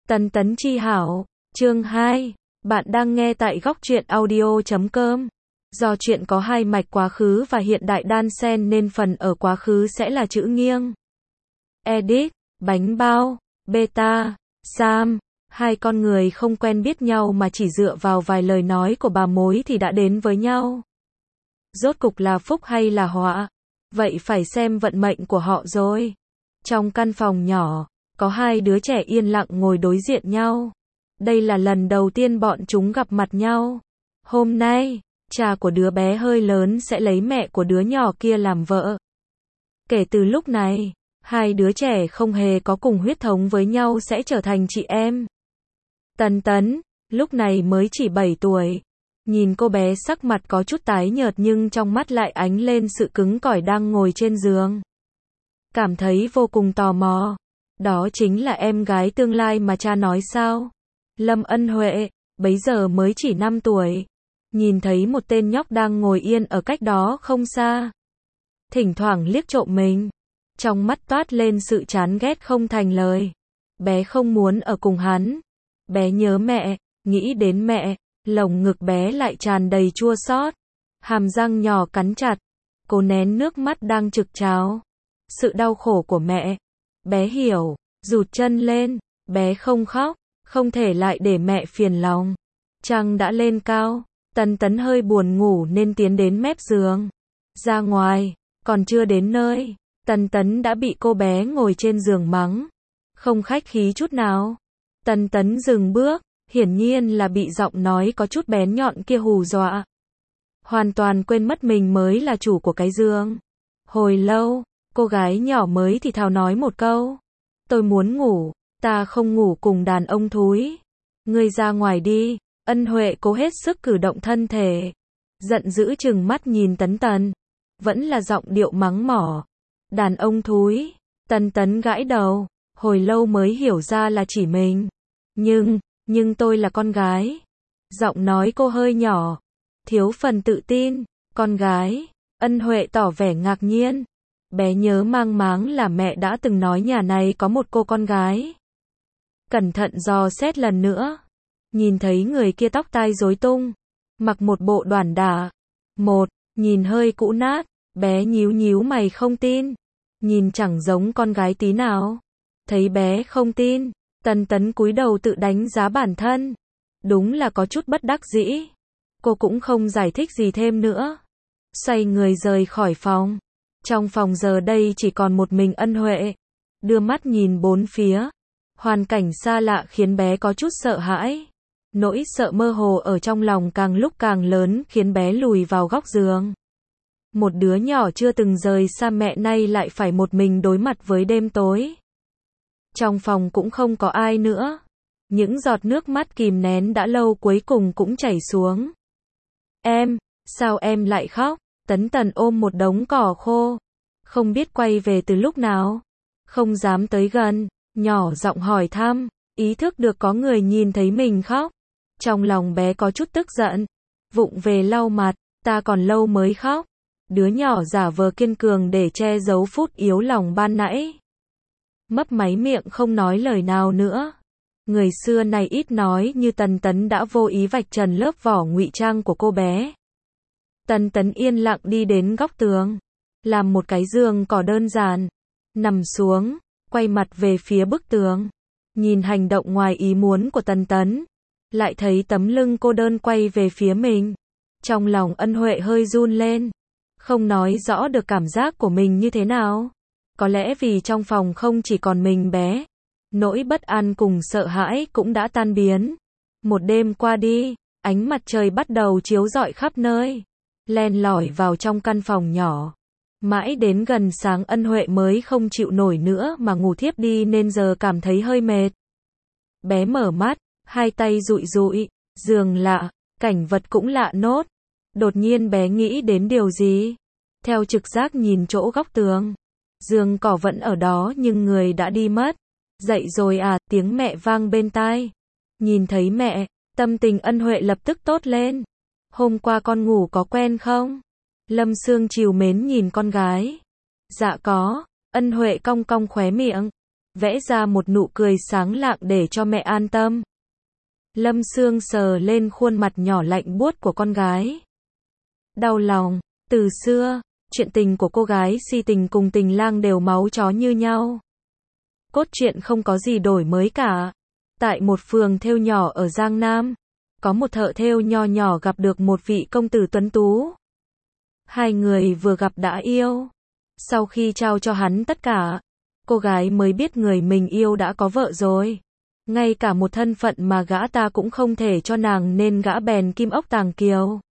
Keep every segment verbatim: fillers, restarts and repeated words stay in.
Tần tấn chi hảo, chương hai. Bạn đang nghe tại góc truyện audio chấm com. Do truyện có hai mạch quá khứ và hiện đại đan xen nên phần ở quá khứ sẽ là chữ nghiêng. Edit, bánh bao, beta, Sam, hai con người không quen biết nhau mà chỉ dựa vào vài lời nói của bà mối thì đã đến với nhau. Rốt cục là phúc hay là họa? Vậy phải xem vận mệnh của họ rồi. Trong căn phòng nhỏ, có hai đứa trẻ yên lặng ngồi đối diện nhau. Đây là lần đầu tiên bọn chúng gặp mặt nhau. Hôm nay, cha của đứa bé hơi lớn sẽ lấy mẹ của đứa nhỏ kia làm vợ. Kể từ lúc này, hai đứa trẻ không hề có cùng huyết thống với nhau sẽ trở thành chị em. Tần Tấn, lúc này mới chỉ bảy tuổi. Nhìn cô bé sắc mặt có chút tái nhợt nhưng trong mắt lại ánh lên sự cứng cỏi đang ngồi trên giường. Cảm thấy vô cùng tò mò. Đó chính là em gái tương lai mà cha nói sao? Lâm Ân Huệ, bấy giờ mới chỉ năm tuổi. Nhìn thấy một tên nhóc đang ngồi yên ở cách đó không xa. Thỉnh thoảng liếc trộm mình. Trong mắt toát lên sự chán ghét không thành lời. Bé không muốn ở cùng hắn. Bé nhớ mẹ, nghĩ đến mẹ, lồng ngực bé lại tràn đầy chua xót. Hàm răng nhỏ cắn chặt. Cố nén nước mắt đang trực trào. Sự đau khổ của mẹ. Bé hiểu, rụt chân lên, bé không khóc, không thể lại để mẹ phiền lòng. Trăng đã lên cao, Tần Tấn hơi buồn ngủ nên tiến đến mép giường. Ra ngoài, còn chưa đến nơi, Tần Tấn đã bị cô bé ngồi trên giường mắng. Không khách khí chút nào. Tần Tấn dừng bước, hiển nhiên là bị giọng nói có chút bén nhọn kia hù dọa. Hoàn toàn quên mất mình mới là chủ của cái giường. Hồi lâu, cô gái nhỏ mới thì thào nói một câu. Tôi muốn ngủ, ta không ngủ cùng đàn ông thúi. Ngươi ra ngoài đi. Ân Huệ cố hết sức cử động thân thể. Giận dữ chừng mắt nhìn Tấn Tần. Vẫn là giọng điệu mắng mỏ. Đàn ông thúi. Tần Tấn gãi đầu. Hồi lâu mới hiểu ra là chỉ mình. Nhưng, nhưng tôi là con gái. Giọng nói cô hơi nhỏ. Thiếu phần tự tin. Con gái. Ân Huệ tỏ vẻ ngạc nhiên. Bé nhớ mang máng là mẹ đã từng nói nhà này có một cô con gái. Cẩn thận dò xét lần nữa. Nhìn thấy người kia tóc tai rối tung. Mặc một bộ đoản đả. Một, nhìn hơi cũ nát. Bé nhíu nhíu mày không tin. Nhìn chẳng giống con gái tí nào. Thấy bé không tin. Tần Tấn cúi đầu tự đánh giá bản thân. Đúng là có chút bất đắc dĩ. Cô cũng không giải thích gì thêm nữa. Xoay người rời khỏi phòng. Trong phòng giờ đây chỉ còn một mình Ân Huệ. Đưa mắt nhìn bốn phía. Hoàn cảnh xa lạ khiến bé có chút sợ hãi. Nỗi sợ mơ hồ ở trong lòng càng lúc càng lớn khiến bé lùi vào góc giường. Một đứa nhỏ chưa từng rời xa mẹ nay lại phải một mình đối mặt với đêm tối. Trong phòng cũng không có ai nữa. Những giọt nước mắt kìm nén đã lâu cuối cùng cũng chảy xuống. Em, sao em lại khóc? Tấn Tần ôm một đống cỏ khô. Không biết quay về từ lúc nào. Không dám tới gần. Nhỏ giọng hỏi thăm. Ý thức được có người nhìn thấy mình khóc. Trong lòng bé có chút tức giận. Vụng về lau mặt. Ta còn lâu mới khóc. Đứa nhỏ giả vờ kiên cường để che giấu phút yếu lòng ban nãy. Mấp máy miệng không nói lời nào nữa. Người xưa này ít nói như Tần Tấn đã vô ý vạch trần lớp vỏ ngụy trang của cô bé. Tần Tấn yên lặng đi đến góc tường. Làm một cái giường cỏ đơn giản. Nằm xuống, quay mặt về phía bức tường. Nhìn hành động ngoài ý muốn của Tần Tấn. Lại thấy tấm lưng cô đơn quay về phía mình. Trong lòng Ân Huệ hơi run lên. Không nói rõ được cảm giác của mình như thế nào. Có lẽ vì trong phòng không chỉ còn mình bé. Nỗi bất an cùng sợ hãi cũng đã tan biến. Một đêm qua đi, ánh mặt trời bắt đầu chiếu rọi khắp nơi. Len lỏi vào trong căn phòng nhỏ. Mãi đến gần sáng Ân Huệ mới không chịu nổi nữa mà ngủ thiếp đi nên giờ cảm thấy hơi mệt. Bé mở mắt, hai tay dụi dụi, giường lạ, cảnh vật cũng lạ nốt. Đột nhiên bé nghĩ đến điều gì. Theo trực giác nhìn chỗ góc tường. Giường cỏ vẫn ở đó nhưng người đã đi mất. Dậy rồi à, tiếng mẹ vang bên tai. Nhìn thấy mẹ, tâm tình Ân Huệ lập tức tốt lên. Hôm qua con ngủ có quen không? Lâm Sương trìu mến nhìn con gái. Dạ có. Ân Huệ cong cong khóe miệng. vẽ ra một nụ cười sáng lạng để cho mẹ an tâm. Lâm Sương sờ lên khuôn mặt nhỏ lạnh buốt của con gái. Đau lòng, từ xưa, chuyện tình của cô gái si tình cùng tình lang đều máu chó như nhau. Cốt truyện không có gì đổi mới cả. Tại một phường thêu nhỏ ở Giang Nam, có một thợ thêu nho nhỏ gặp được một vị công tử tuấn tú. Hai người vừa gặp đã yêu. Sau khi trao cho hắn tất cả, cô gái mới biết người mình yêu đã có vợ rồi. Ngay cả một thân phận mà gã ta cũng không thể cho nàng nên gã bèn kim ốc tàng kiều.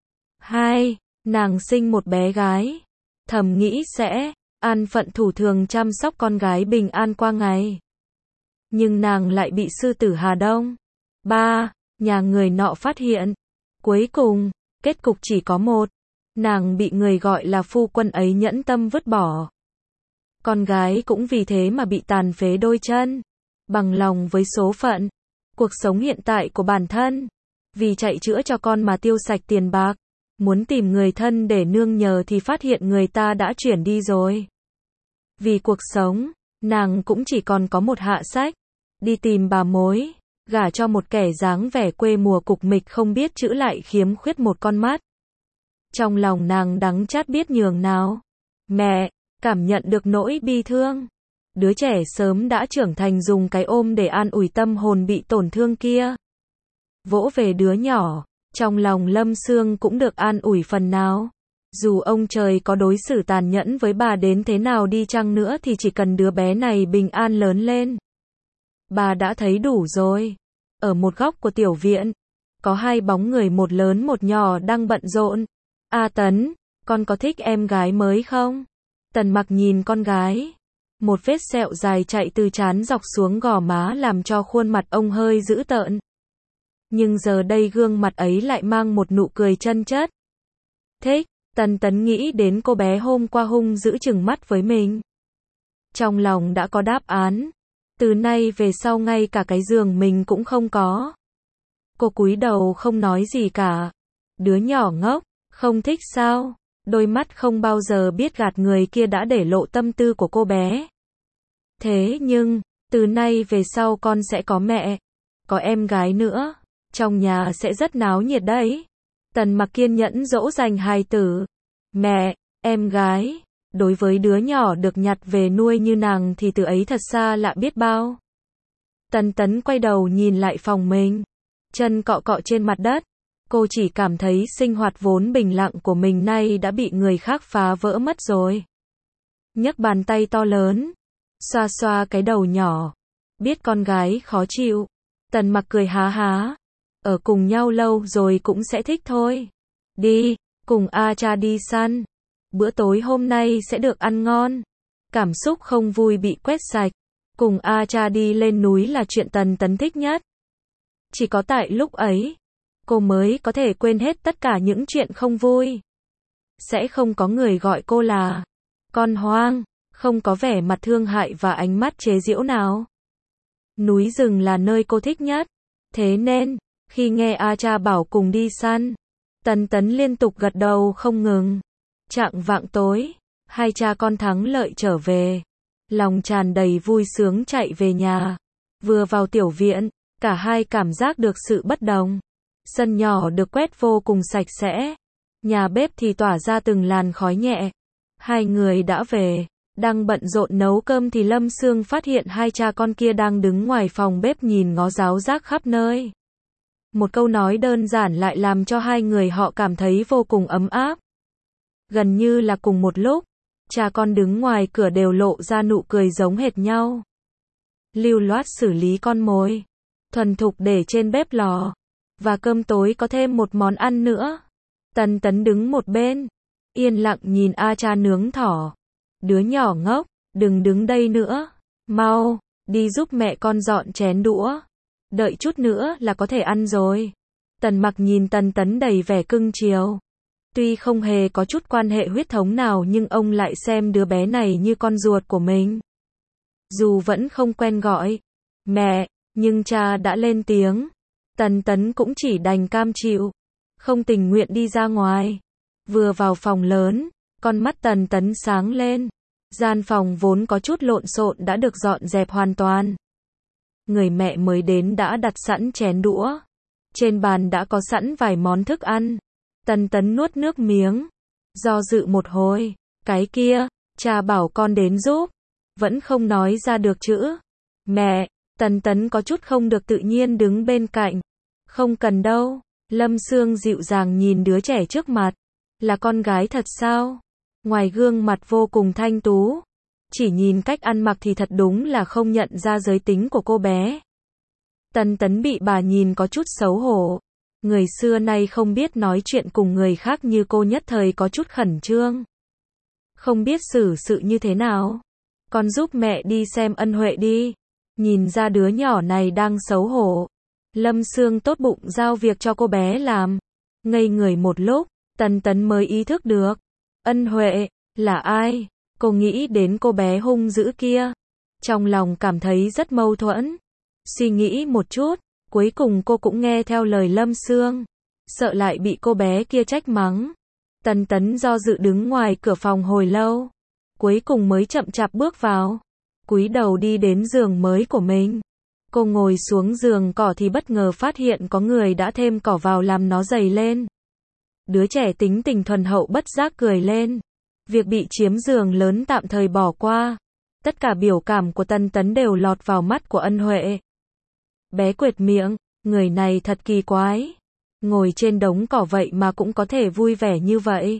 Hai, nàng sinh một bé gái. Thầm nghĩ sẽ an phận thủ thường chăm sóc con gái bình an qua ngày. Nhưng nàng lại bị sư tử Hà Đông. Ba, nhà người nọ phát hiện. Cuối cùng, kết cục chỉ có một. Nàng bị người gọi là phu quân ấy nhẫn tâm vứt bỏ. Con gái cũng vì thế mà bị tàn phế đôi chân. Bằng lòng với số phận, cuộc sống hiện tại của bản thân. Vì chạy chữa cho con mà tiêu sạch tiền bạc. Muốn tìm người thân để nương nhờ thì phát hiện người ta đã chuyển đi rồi. Vì cuộc sống, nàng cũng chỉ còn có một hạ sách. Đi tìm bà mối, gả cho một kẻ dáng vẻ quê mùa cục mịch không biết chữ lại khiếm khuyết một con mắt. Trong lòng nàng đắng chát biết nhường nào. Mẹ, cảm nhận được nỗi bi thương. Đứa trẻ sớm đã trưởng thành dùng cái ôm để an ủi tâm hồn bị tổn thương kia. Vỗ về đứa nhỏ, trong lòng Lâm Sương cũng được an ủi phần nào. Dù ông trời có đối xử tàn nhẫn với bà đến thế nào đi chăng nữa thì chỉ cần đứa bé này bình an lớn lên. Bà đã thấy đủ rồi. Ở một góc của tiểu viện, có hai bóng người một lớn một nhỏ đang bận rộn. A Tấn, con có thích em gái mới không? Tần Mặc nhìn con gái. Một vết sẹo dài chạy từ trán dọc xuống gò má làm cho khuôn mặt ông hơi dữ tợn. Nhưng giờ đây gương mặt ấy lại mang một nụ cười chân chất. Thích, Tần Tấn nghĩ đến cô bé hôm qua hung dữ chừng mắt với mình. Trong lòng đã có đáp án. Từ nay về sau ngay cả cái giường mình cũng không có. Cô cúi đầu không nói gì cả. Đứa nhỏ ngốc, không thích sao? Đôi mắt không bao giờ biết gạt người kia đã để lộ tâm tư của cô bé. Thế nhưng, từ nay về sau con sẽ có mẹ, có em gái nữa. Trong nhà sẽ rất náo nhiệt đấy. Tần Mặc kiên nhẫn dỗ dành hài tử. Mẹ, em gái, đối với đứa nhỏ được nhặt về nuôi như nàng thì từ ấy thật xa lạ biết bao. Tần Tấn quay đầu nhìn lại phòng mình. Chân cọ cọ trên mặt đất. Cô chỉ cảm thấy sinh hoạt vốn bình lặng của mình nay đã bị người khác phá vỡ mất rồi. Nhấc bàn tay to lớn, xoa xoa cái đầu nhỏ. Biết con gái khó chịu. Tần Mặc cười há há. Ở cùng nhau lâu rồi cũng sẽ thích thôi. Đi, cùng A Cha đi săn. Bữa tối hôm nay sẽ được ăn ngon. Cảm xúc không vui bị quét sạch. Cùng A Cha đi lên núi là chuyện Tần Tấn thích nhất. Chỉ có tại lúc ấy, cô mới có thể quên hết tất cả những chuyện không vui. Sẽ không có người gọi cô là con hoang, không có vẻ mặt thương hại và ánh mắt chế giễu nào. Núi rừng là nơi cô thích nhất. Thế nên, khi nghe A Cha bảo cùng đi săn, Tần Tấn liên tục gật đầu không ngừng. Chạng vạng tối, hai cha con thắng lợi trở về. Lòng tràn đầy vui sướng chạy về nhà. Vừa vào tiểu viện, cả hai cảm giác được sự bất đồng. Sân nhỏ được quét vô cùng sạch sẽ. Nhà bếp thì tỏa ra từng làn khói nhẹ. Hai người đã về, đang bận rộn nấu cơm thì Lâm Sương phát hiện hai cha con kia đang đứng ngoài phòng bếp nhìn ngó ráo rác khắp nơi. Một câu nói đơn giản lại làm cho hai người họ cảm thấy vô cùng ấm áp. Gần như là cùng một lúc, cha con đứng ngoài cửa đều lộ ra nụ cười giống hệt nhau. Lưu loát xử lý con mồi, thuần thục để trên bếp lò, và cơm tối có thêm một món ăn nữa. Tần Tấn đứng một bên, yên lặng nhìn A Cha nướng thỏ. Đứa nhỏ ngốc, đừng đứng đây nữa, mau, đi giúp mẹ con dọn chén đũa. Đợi chút nữa là có thể ăn rồi. Tần Mặc nhìn Tần Tấn đầy vẻ cưng chiều. Tuy không hề có chút quan hệ huyết thống nào nhưng ông lại xem đứa bé này như con ruột của mình. Dù vẫn không quen gọi mẹ, nhưng cha đã lên tiếng. Tần Tấn cũng chỉ đành cam chịu, không tình nguyện đi ra ngoài. Vừa vào phòng lớn, con mắt Tần Tấn sáng lên. Gian phòng vốn có chút lộn xộn đã được dọn dẹp hoàn toàn. Người mẹ mới đến đã đặt sẵn chén đũa. Trên bàn đã có sẵn vài món thức ăn. Tần Tấn nuốt nước miếng. Do dự một hồi. Cái kia, cha bảo con đến giúp. Vẫn không nói ra được chữ. Mẹ, Tần Tấn có chút không được tự nhiên đứng bên cạnh. Không cần đâu. Lâm Sương dịu dàng nhìn đứa trẻ trước mặt. Là con gái thật sao? Ngoài gương mặt vô cùng thanh tú. Chỉ nhìn cách ăn mặc thì thật đúng là không nhận ra giới tính của cô bé. Tần Tấn bị bà nhìn có chút xấu hổ. Người xưa nay không biết nói chuyện cùng người khác như cô nhất thời có chút khẩn trương. Không biết xử sự như thế nào. Con giúp mẹ đi xem Ân Huệ đi. Nhìn ra đứa nhỏ này đang xấu hổ. Lâm Sương tốt bụng giao việc cho cô bé làm. Ngây người một lúc, Tần Tấn mới ý thức được. Ân Huệ, là ai? Cô nghĩ đến cô bé hung dữ kia. Trong lòng cảm thấy rất mâu thuẫn. Suy nghĩ một chút, cuối cùng cô cũng nghe theo lời Lâm Sương. Sợ lại bị cô bé kia trách mắng. Tần Tấn do dự đứng ngoài cửa phòng hồi lâu. Cuối cùng mới chậm chạp bước vào. Cúi đầu đi đến giường mới của mình. Cô ngồi xuống giường cỏ thì bất ngờ phát hiện có người đã thêm cỏ vào làm nó dày lên. Đứa trẻ tính tình thuần hậu bất giác cười lên. Việc bị chiếm giường lớn tạm thời bỏ qua. Tất cả biểu cảm của Tần Tấn đều lọt vào mắt của Ân Huệ. Bé quệt miệng, người này thật kỳ quái. Ngồi trên đống cỏ vậy mà cũng có thể vui vẻ như vậy.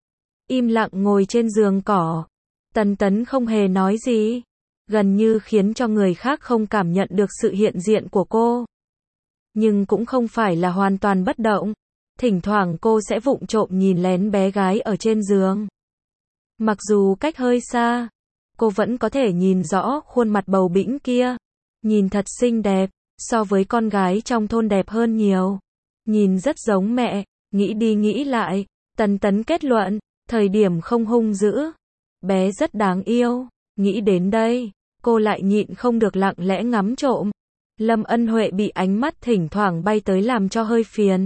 Im lặng ngồi trên giường cỏ. Tần Tấn không hề nói gì. Gần như khiến cho người khác không cảm nhận được sự hiện diện của cô. Nhưng cũng không phải là hoàn toàn bất động. Thỉnh thoảng cô sẽ vụng trộm nhìn lén bé gái ở trên giường. Mặc dù cách hơi xa, cô vẫn có thể nhìn rõ khuôn mặt bầu bĩnh kia. Nhìn thật xinh đẹp, so với con gái trong thôn đẹp hơn nhiều. Nhìn rất giống mẹ, nghĩ đi nghĩ lại, Tần Tấn kết luận, thời điểm không hung dữ. Bé rất đáng yêu, nghĩ đến đây, cô lại nhịn không được lặng lẽ ngắm trộm. Lâm Ân Huệ bị ánh mắt thỉnh thoảng bay tới làm cho hơi phiền.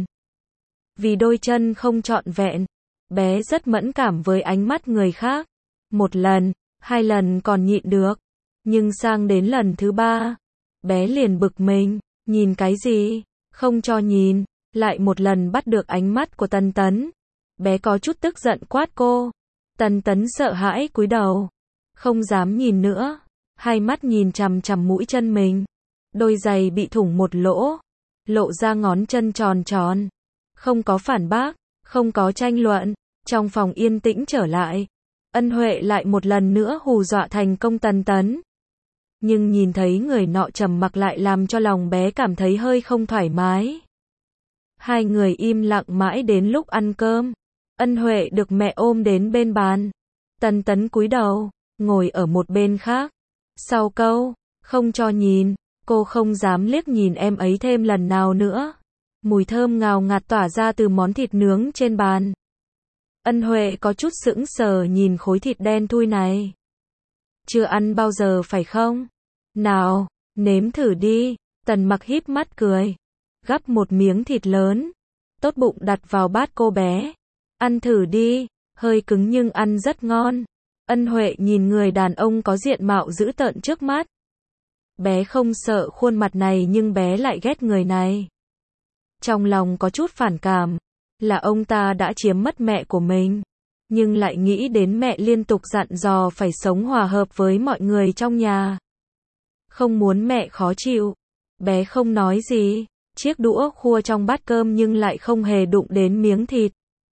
Vì đôi chân không trọn vẹn, bé rất mẫn cảm với ánh mắt người khác. Một lần, hai lần còn nhịn được, nhưng sang đến lần thứ ba, bé liền bực mình, nhìn cái gì, không cho nhìn, lại một lần bắt được ánh mắt của Tần Tấn. Bé có chút tức giận quát cô. Tần Tấn sợ hãi cúi đầu, không dám nhìn nữa, hai mắt nhìn chằm chằm mũi chân mình. Đôi giày bị thủng một lỗ, lộ ra ngón chân tròn tròn. Không có phản bác, không có tranh luận, trong phòng yên tĩnh trở lại. Ân Huệ lại một lần nữa hù dọa thành công Tần Tấn. Nhưng nhìn thấy người nọ trầm mặc lại làm cho lòng bé cảm thấy hơi không thoải mái. Hai người im lặng mãi đến lúc ăn cơm. Ân Huệ được mẹ ôm đến bên bàn. Tần Tấn cúi đầu, ngồi ở một bên khác. Sau câu, không cho nhìn, cô không dám liếc nhìn em ấy thêm lần nào nữa. Mùi thơm ngào ngạt tỏa ra từ món thịt nướng trên bàn. Ân Huệ có chút sững sờ nhìn khối thịt đen thui này. Chưa ăn bao giờ phải không? Nào, nếm thử đi. Tần Mặc híp mắt cười. Gắp một miếng thịt lớn. Tốt bụng đặt vào bát cô bé. Ăn thử đi, hơi cứng nhưng ăn rất ngon. Ân Huệ nhìn người đàn ông có diện mạo dữ tợn trước mắt. Bé không sợ khuôn mặt này nhưng bé lại ghét người này. Trong lòng có chút phản cảm, là ông ta đã chiếm mất mẹ của mình. Nhưng lại nghĩ đến mẹ liên tục dặn dò phải sống hòa hợp với mọi người trong nhà. Không muốn mẹ khó chịu. Bé không nói gì, chiếc đũa khua trong bát cơm nhưng lại không hề đụng đến miếng thịt.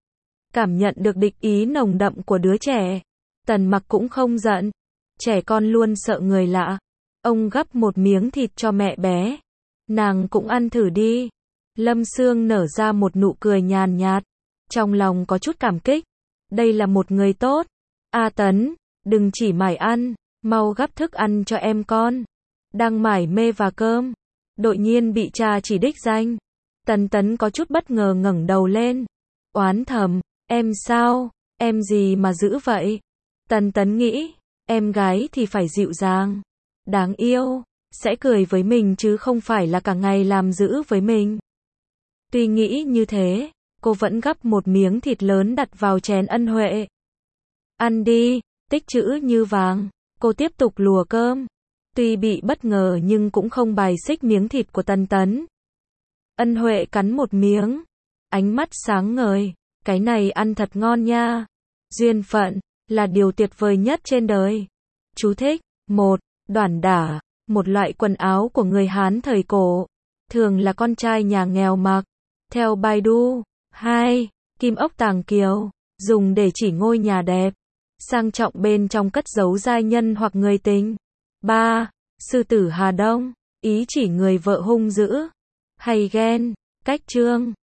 Cảm nhận được địch ý nồng đậm của đứa trẻ. Tần Mặc cũng không giận. Trẻ con luôn sợ người lạ. Ông gắp một miếng thịt cho mẹ bé. Nàng cũng ăn thử đi. Lâm Sương nở ra một nụ cười nhàn nhạt. Trong lòng có chút cảm kích. Đây là một người tốt. A Tấn, đừng chỉ mải ăn, mau gắp thức ăn cho em con. Đang mải mê và cơm. Đột nhiên bị cha chỉ đích danh. Tần Tấn có chút bất ngờ ngẩng đầu lên. Oán thầm, em sao, em gì mà dữ vậy? Tần Tấn nghĩ, em gái thì phải dịu dàng, đáng yêu, sẽ cười với mình chứ không phải là cả ngày làm dữ với mình. Tuy nghĩ như thế, cô vẫn gắp một miếng thịt lớn đặt vào chén Ân Huệ. Ăn đi, tích trữ như vàng. Cô tiếp tục lùa cơm. Tuy bị bất ngờ nhưng cũng không bài xích miếng thịt của Tần Tấn. Ân Huệ cắn một miếng. Ánh mắt sáng ngời. Cái này ăn thật ngon nha. Duyên phận là điều tuyệt vời nhất trên đời. Chú thích. Một. Đoản đả. Một loại quần áo của người Hán thời cổ. Thường là con trai nhà nghèo mặc. Theo Baidu. Hai. Kim ốc tàng kiều. Dùng để chỉ ngôi nhà đẹp. Sang trọng bên trong cất giấu giai nhân hoặc người tình. Ba. Sư tử Hà Đông. Ý chỉ người vợ hung dữ. Hay ghen. Cách chương.